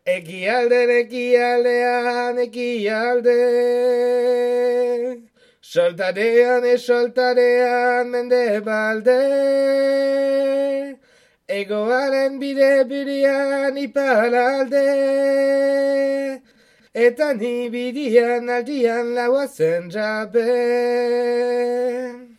Ekialdean, ekialde. Soltadean, mendebalde. Egoaren bide birian iparalde. Eta ni bidian aldian laua zen jabe.